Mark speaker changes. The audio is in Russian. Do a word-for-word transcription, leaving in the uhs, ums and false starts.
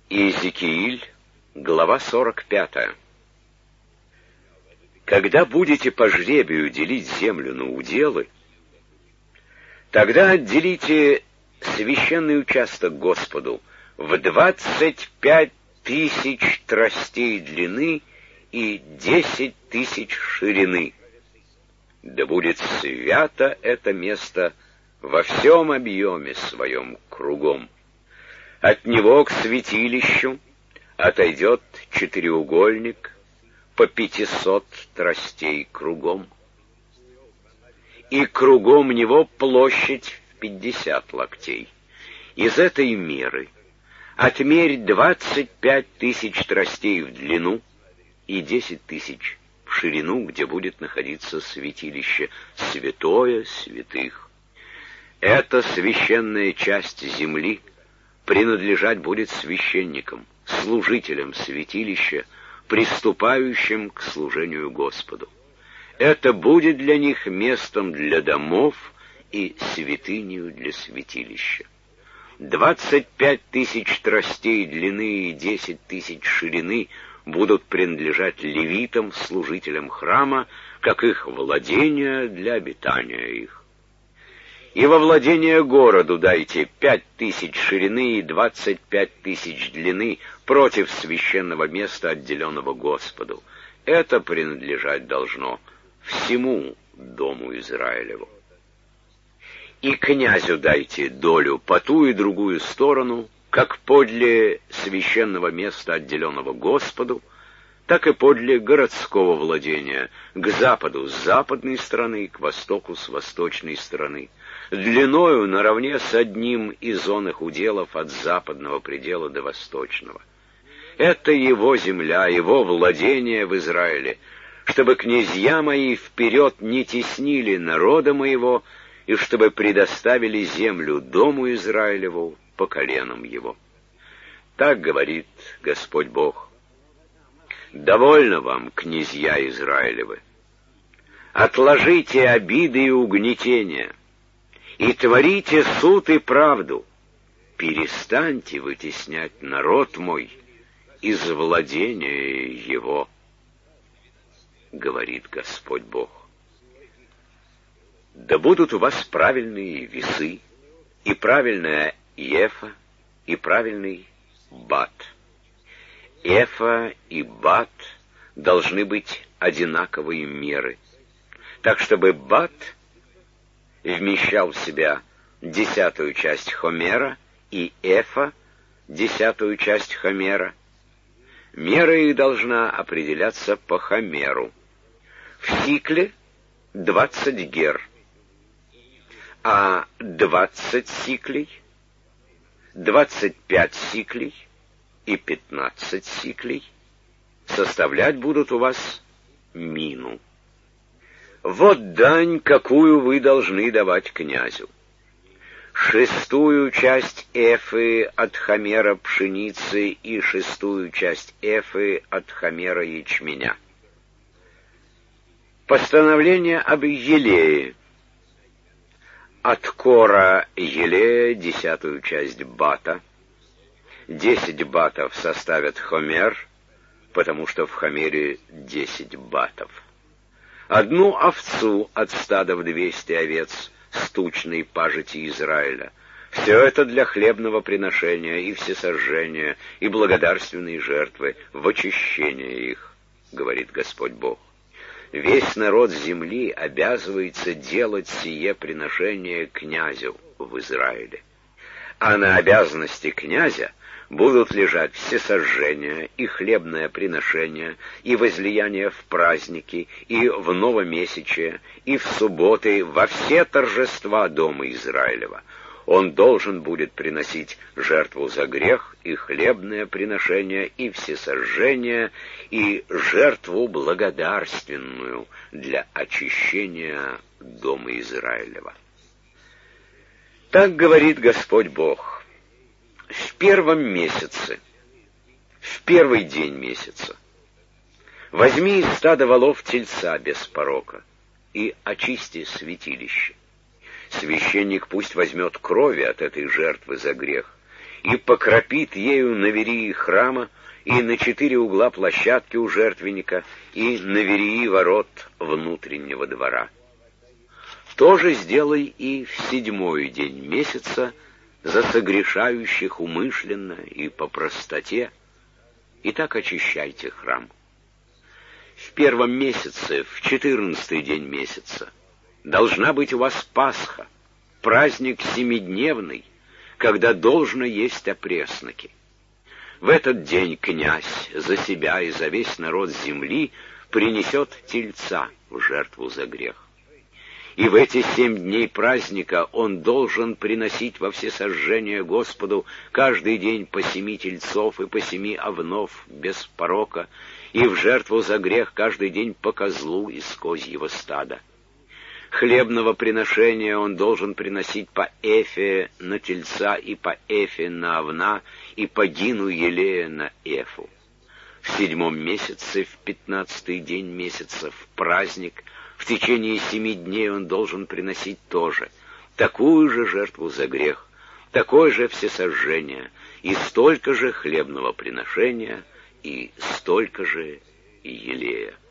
Speaker 1: Иезекииль, глава сорок пятая. Когда будете по жребию делить землю на уделы, тогда отделите священный участок Господу в двадцать пять тысяч тростей длины и десять тысяч ширины. Да будет свято это место во всем объеме своем кругом. От него к святилищу отойдет четыреугольник по пятисот тростей кругом. И кругом него площадь в пятьдесят локтей. Из этой меры отмерь двадцать пять тысяч тростей в длину и десять тысяч в ширину, где будет находиться святилище, святое святых. Эта священная часть земли принадлежать будет священникам, служителям святилища, приступающим к служению Господу. Это будет для них местом для домов и святынею для святилища. Двадцать пять тысяч тростей длины и десять тысяч ширины будут принадлежать левитам, служителям храма, как их владение для обитания их. И во владение городу дайте пять тысяч ширины и двадцать пять тысяч длины против священного места, отделенного Господу. Это принадлежать должно всему дому Израилеву. И князю дайте долю по ту и другую сторону, как подле священного места, отделенного Господу, так и подле городского владения, к западу с западной стороны, к востоку с восточной стороны, длиною наравне с одним из оных уделов от западного предела до восточного. Это его земля, его владение в Израиле, чтобы князья мои вперед не теснили народа моего, и чтобы предоставили землю дому Израилеву по коленам его. Так говорит Господь Бог. Довольно вам, князья Израилевы. Отложите обиды и угнетения, и творите суд и правду. Перестаньте вытеснять народ мой из владения его, говорит Господь Бог. Да будут у вас правильные весы, и правильная ефа, и правильный бат. Эфа и бат должны быть одинаковые меры, так чтобы бат вмещал в себя десятую часть хомера и эфа десятую часть хомера. Мера их должна определяться по хомеру. В сикле двадцать гер, а двадцать сиклей, двадцать пять сиклей и пятнадцать сиклей составлять будут у вас мину. Вот дань, какую вы должны давать князю. Шестую часть эфы от хомера пшеницы и шестую часть эфы от хомера ячменя. Постановление об елее. От кора елея десятую часть бата. Десять батов составят хомер, потому что в хомере десять батов. Одну овцу от стада в двести овец с тучной пажити Израиля. Все это для хлебного приношения и всесожжения, и благодарственной жертвы, в очищение их, говорит Господь Бог. Весь народ земли обязывается делать сие приношение князю в Израиле. А на обязанности князя будут лежать всесожжения и хлебное приношение, и возлияние в праздники, и в новомесячие, и в субботы, во все торжества дома Израилева. Он должен будет приносить жертву за грех, и хлебное приношение, и всесожжение, и жертву благодарственную для очищения дома Израилева. Так говорит Господь Бог. В первом месяце, в первый день месяца, возьми из стада волов тельца без порока и очисти святилище. Священник пусть возьмет крови от этой жертвы за грех и покропит ею на верии храма, и на четыре угла площадки у жертвенника, и на верии ворот внутреннего двора. То же сделай и в седьмой день месяца за согрешающих умышленно и по простоте, и так очищайте храм. В первом месяце, в четырнадцатый день месяца, должна быть у вас Пасха, праздник семидневный, когда должно есть опресноки. В этот день князь за себя и за весь народ земли принесет тельца в жертву за грех. И в эти семь дней праздника он должен приносить во всесожжение Господу каждый день по семи тельцов и по семи овнов без порока, и в жертву за грех каждый день по козлу из козьего стада. Хлебного приношения он должен приносить по эфе на тельца и по эфе на овна, и по гину елея на эфу. В седьмом месяце, в пятнадцатый день месяца, в праздник, в течение семи дней он должен приносить тоже такую же жертву за грех, такое же всесожжение, и столько же хлебного приношения, и столько же елея.